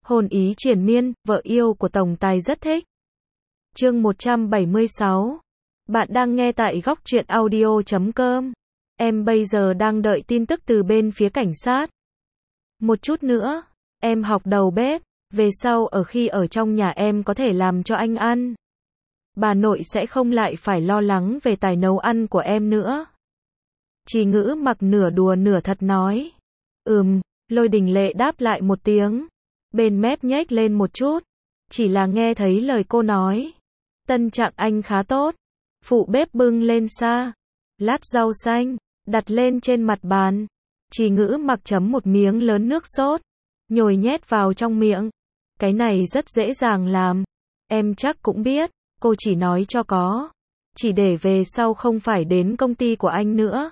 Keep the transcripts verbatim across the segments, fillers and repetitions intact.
Hôn ý triền miên, vợ yêu của tổng tài rất thích. Chương một trăm bảy mươi sáu. Bạn đang nghe tại góc truyện audio chấm com. Em bây giờ đang đợi tin tức từ bên phía cảnh sát. Một chút nữa, em học đầu bếp, về sau ở khi ở trong nhà em có thể làm cho anh ăn. Bà nội sẽ không lại phải lo lắng về tài nấu ăn của em nữa. Trì Ngữ Mặc nửa đùa nửa thật nói. Ừm, Lôi Đình Lệ đáp lại một tiếng. Bên mép nhếch lên một chút. Chỉ là nghe thấy lời cô nói. Tâm trạng anh khá tốt. Phụ bếp bưng lên xa lát rau xanh, đặt lên trên mặt bàn. Trì Ngữ Mặc chấm một miếng lớn nước sốt, nhồi nhét vào trong miệng. Cái này rất dễ dàng làm. Em chắc cũng biết, cô chỉ nói cho có. Chỉ để về sau không phải đến công ty của anh nữa.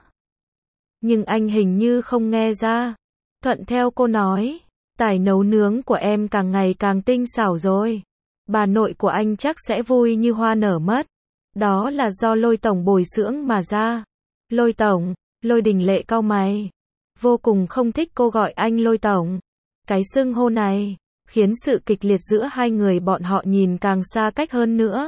Nhưng anh hình như không nghe ra. Thuận theo cô nói, tài nấu nướng của em càng ngày càng tinh xảo rồi. Bà nội của anh chắc sẽ vui như hoa nở mất. Đó là do Lôi tổng bồi dưỡng mà ra. Lôi tổng, Lôi Đình Lệ cau mày. Vô cùng không thích cô gọi anh Lôi tổng. Cái xưng hô này khiến sự kịch liệt giữa hai người bọn họ nhìn càng xa cách hơn nữa.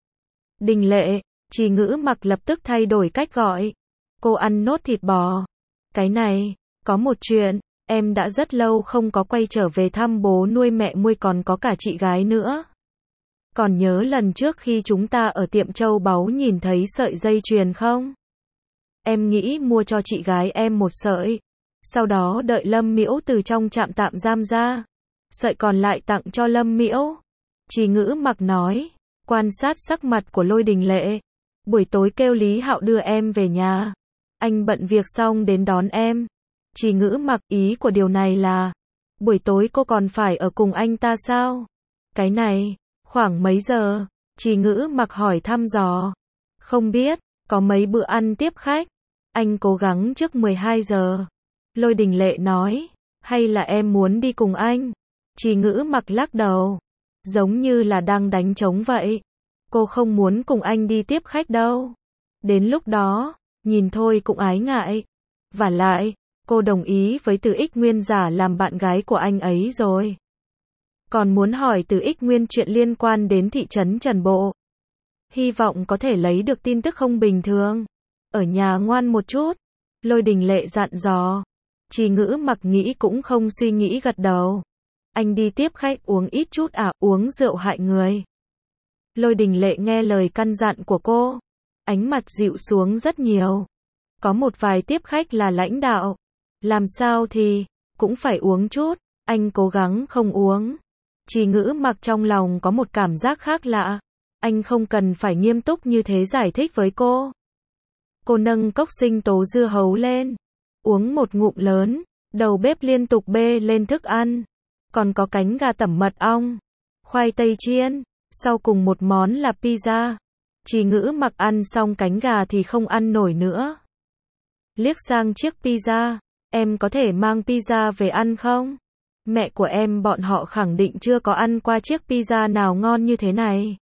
Đình Lệ, Trì Ngữ Mặc lập tức thay đổi cách gọi. Cô ăn nốt thịt bò. Cái này, có một chuyện, em đã rất lâu không có quay trở về thăm bố nuôi mẹ nuôi còn có cả chị gái nữa. Còn nhớ lần trước khi chúng ta ở tiệm châu báu nhìn thấy sợi dây chuyền không? Em nghĩ mua cho chị gái em một sợi. Sau đó đợi Lâm Miễu từ trong trạm tạm giam ra. Sợi còn lại tặng cho Lâm Miễu. Trì Ngữ Mặc nói. Quan sát sắc mặt của Lôi Đình Lệ. Buổi tối kêu Lý Hạo đưa em về nhà. Anh bận việc xong đến đón em. Trì Ngữ Mặc, ý của điều này là buổi tối cô còn phải ở cùng anh ta sao? Cái này, khoảng mấy giờ? Trì Ngữ Mặc hỏi thăm dò. Không biết, có mấy bữa ăn tiếp khách. Anh cố gắng trước mười hai giờ. Lôi Đình Lệ nói. Hay là em muốn đi cùng anh? Trì Ngữ Mặc lắc đầu. Giống như là đang đánh trống vậy. Cô không muốn cùng anh đi tiếp khách đâu. Đến lúc đó, nhìn thôi cũng ái ngại. Vả lại, cô đồng ý với Từ Ích Nguyên giả làm bạn gái của anh ấy rồi. Còn muốn hỏi Từ Ích Nguyên chuyện liên quan đến thị trấn Trần Bộ. Hy vọng có thể lấy được tin tức không bình thường. Ở nhà ngoan một chút. Lôi Đình Lệ dặn dò. Trì Ngữ Mặc nghĩ cũng không suy nghĩ gật đầu. Anh đi tiếp khách uống ít chút à, uống rượu hại người. Lôi Đình Lệ nghe lời căn dặn của cô. Ánh mặt dịu xuống rất nhiều. Có một vài tiếp khách là lãnh đạo. Làm sao thì, cũng phải uống chút. Anh cố gắng không uống. Trì Ngữ Mặc trong lòng có một cảm giác khác lạ. Anh không cần phải nghiêm túc như thế giải thích với cô. Cô nâng cốc sinh tố dưa hấu lên. Uống một ngụm lớn. Đầu bếp liên tục bê lên thức ăn. Còn có cánh gà tẩm mật ong. Khoai tây chiên. Sau cùng một món là pizza. Trì Ngữ Mặc ăn xong cánh gà thì không ăn nổi nữa. Liếc sang chiếc pizza. Em có thể mang pizza về ăn không? Mẹ của em bọn họ khẳng định chưa có ăn qua chiếc pizza nào ngon như thế này.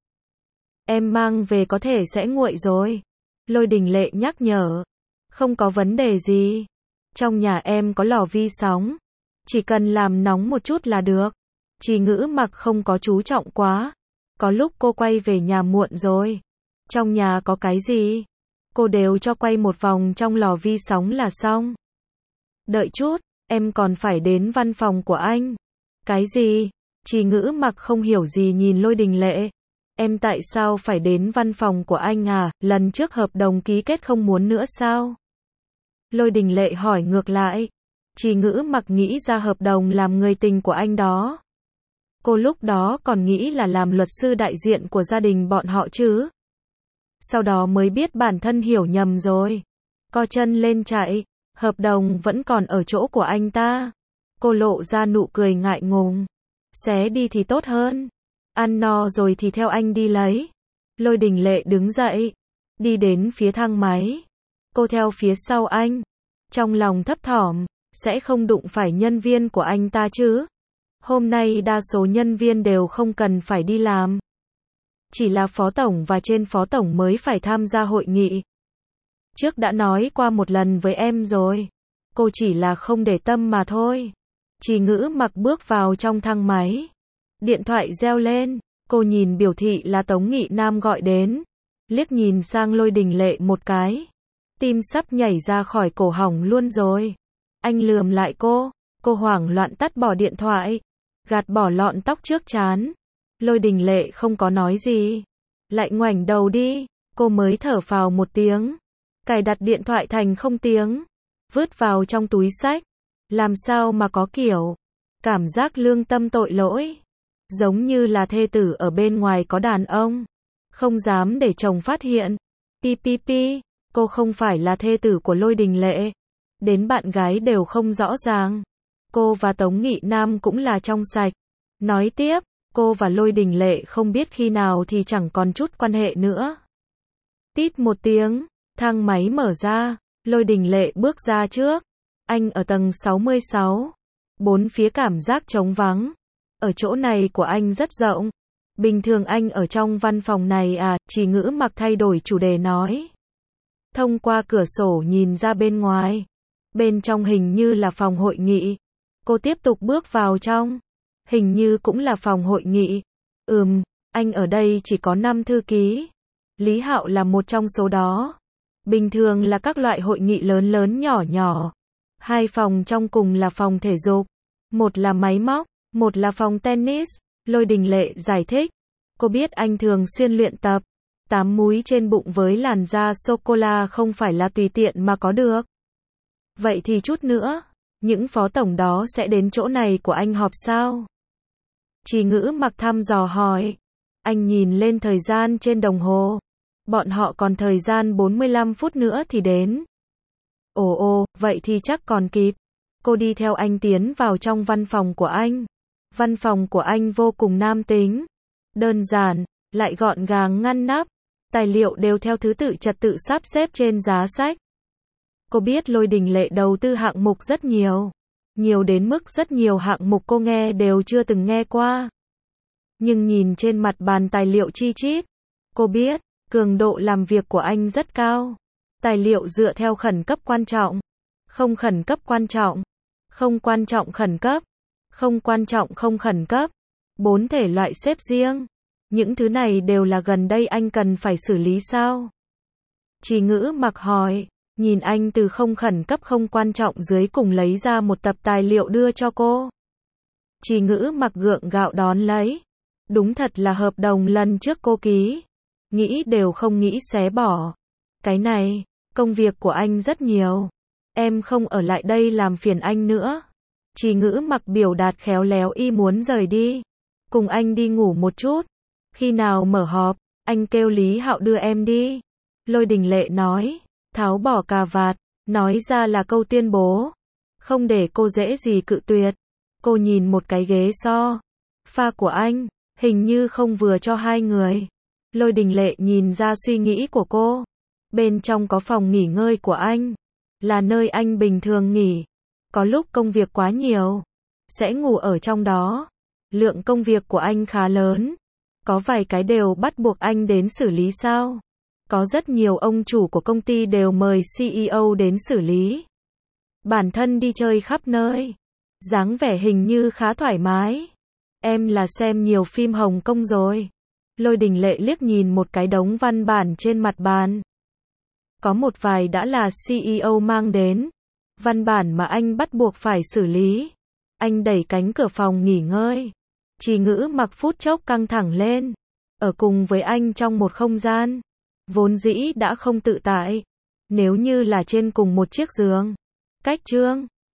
Em mang về có thể sẽ nguội rồi. Lôi Đình Lệ nhắc nhở. Không có vấn đề gì. Trong nhà em có lò vi sóng. Chỉ cần làm nóng một chút là được. Trì Ngữ Mặc không có chú trọng quá. Có lúc cô quay về nhà muộn rồi. Trong nhà có cái gì? Cô đều cho quay một vòng trong lò vi sóng là xong. Đợi chút, em còn phải đến văn phòng của anh. Cái gì? Trì Ngữ Mặc không hiểu gì nhìn Lôi Đình Lệ. Em tại sao phải đến văn phòng của anh à, lần trước hợp đồng ký kết không muốn nữa sao? Lôi Đình Lệ hỏi ngược lại. Trì Ngữ Mặc nghĩ ra hợp đồng làm người tình của anh đó. Cô lúc đó còn nghĩ là làm luật sư đại diện của gia đình bọn họ chứ. Sau đó mới biết bản thân hiểu nhầm rồi. Co chân lên chạy. Hợp đồng vẫn còn ở chỗ của anh ta. Cô lộ ra nụ cười ngại ngùng. Xé đi thì tốt hơn. Ăn no rồi thì theo anh đi lấy. Lôi Đình Lệ đứng dậy. Đi đến phía thang máy. Cô theo phía sau anh. Trong lòng thấp thỏm. Sẽ không đụng phải nhân viên của anh ta chứ. Hôm nay đa số nhân viên đều không cần phải đi làm. Chỉ là phó tổng và trên phó tổng mới phải tham gia hội nghị. Trước đã nói qua một lần với em rồi. Cô chỉ là không để tâm mà thôi. Chỉ Ngữ Mặc bước vào trong thang máy. Điện thoại reo lên, cô nhìn biểu thị là Tống Nghị Nam gọi đến. Liếc nhìn sang Lôi Đình Lệ một cái. Tim sắp nhảy ra khỏi cổ họng luôn rồi. Anh lườm lại cô, cô hoảng loạn tắt bỏ điện thoại, gạt bỏ lọn tóc trước trán. Lôi Đình Lệ không có nói gì, lại ngoảnh đầu đi, cô mới thở phào một tiếng, cài đặt điện thoại thành không tiếng, vứt vào trong túi xách. Làm sao mà có kiểu cảm giác lương tâm tội lỗi, giống như là thê tử ở bên ngoài có đàn ông, không dám để chồng phát hiện. Pi pi pi, cô không phải là thê tử của Lôi Đình Lệ, đến bạn gái đều không rõ ràng. Cô và Tống Nghị Nam cũng là trong sạch. Nói tiếp, cô và Lôi Đình Lệ không biết khi nào thì chẳng còn chút quan hệ nữa. Tít một tiếng, thang máy mở ra, Lôi Đình Lệ bước ra trước. Anh ở tầng sáu mươi sáu. Bốn phía cảm giác trống vắng. Ở chỗ này của anh rất rộng. Bình thường anh ở trong văn phòng này à? Chỉ Ngữ Mặc thay đổi chủ đề nói. Thông qua cửa sổ nhìn ra bên ngoài. Bên trong hình như là phòng hội nghị. Cô tiếp tục bước vào trong. Hình như cũng là phòng hội nghị. Ừm, anh ở đây chỉ có năm thư ký. Lý Hạo là một trong số đó. Bình thường là các loại hội nghị lớn lớn nhỏ nhỏ. Hai phòng trong cùng là phòng thể dục. Một là máy móc, một là phòng tennis. Lôi Đình Lệ giải thích. Cô biết anh thường xuyên luyện tập. Tám múi trên bụng với làn da sô-cô-la không phải là tùy tiện mà có được. Vậy thì chút nữa, những phó tổng đó sẽ đến chỗ này của anh họp sao? Chỉ Ngữ Mặc thăm dò hỏi. Anh nhìn lên thời gian trên đồng hồ. Bọn họ còn thời gian bốn mươi lăm phút nữa thì đến. Ồ ồ, vậy thì chắc còn kịp. Cô đi theo anh tiến vào trong văn phòng của anh. Văn phòng của anh vô cùng nam tính. Đơn giản, lại gọn gàng ngăn nắp. Tài liệu đều theo thứ tự trật tự sắp xếp trên giá sách. Cô biết Lôi Đình Lệ đầu tư hạng mục rất nhiều. Nhiều đến mức rất nhiều hạng mục cô nghe đều chưa từng nghe qua. Nhưng nhìn trên mặt bàn tài liệu chi chít, cô biết, cường độ làm việc của anh rất cao. Tài liệu dựa theo khẩn cấp quan trọng, không khẩn cấp quan trọng, không quan trọng khẩn cấp, không quan trọng không khẩn cấp. Bốn thể loại xếp riêng. Những thứ này đều là gần đây anh cần phải xử lý sao? Chỉ Ngữ Mặc hỏi, nhìn anh từ không khẩn cấp không quan trọng dưới cùng lấy ra một tập tài liệu đưa cho cô. Chỉ Ngữ Mặc gượng gạo đón lấy. Đúng thật là hợp đồng lần trước cô ký. Nghĩ đều không nghĩ xé bỏ. Cái này, công việc của anh rất nhiều. Em không ở lại đây làm phiền anh nữa. Chỉ Ngữ Mặc biểu đạt khéo léo y muốn rời đi. Cùng anh đi ngủ một chút. Khi nào mở họp, anh kêu Lý Hạo đưa em đi. Lôi Đình Lệ nói, tháo bỏ cà vạt, nói ra là câu tuyên bố. Không để cô dễ gì cự tuyệt. Cô nhìn một cái ghế so. Pha của anh, hình như không vừa cho hai người. Lôi Đình Lệ nhìn ra suy nghĩ của cô. Bên trong có phòng nghỉ ngơi của anh. Là nơi anh bình thường nghỉ. Có lúc công việc quá nhiều. Sẽ ngủ ở trong đó. Lượng công việc của anh khá lớn. Có vài cái đều bắt buộc anh đến xử lý sao? Có rất nhiều ông chủ của công ty đều mời xê e ô đến xử lý. Bản thân đi chơi khắp nơi. Dáng vẻ hình như khá thoải mái. Em là xem nhiều phim Hồng Kông rồi. Lôi Đình Lệ liếc nhìn một cái đống văn bản trên mặt bàn. Có một vài đã là xê e ô mang đến. Văn bản mà anh bắt buộc phải xử lý. Anh đẩy cánh cửa phòng nghỉ ngơi. Chỉ Ngữ Mặc phút chốc căng thẳng lên. Ở cùng với anh trong một không gian. Vốn dĩ đã không tự tại. Nếu như là trên cùng một chiếc giường. Cách trương.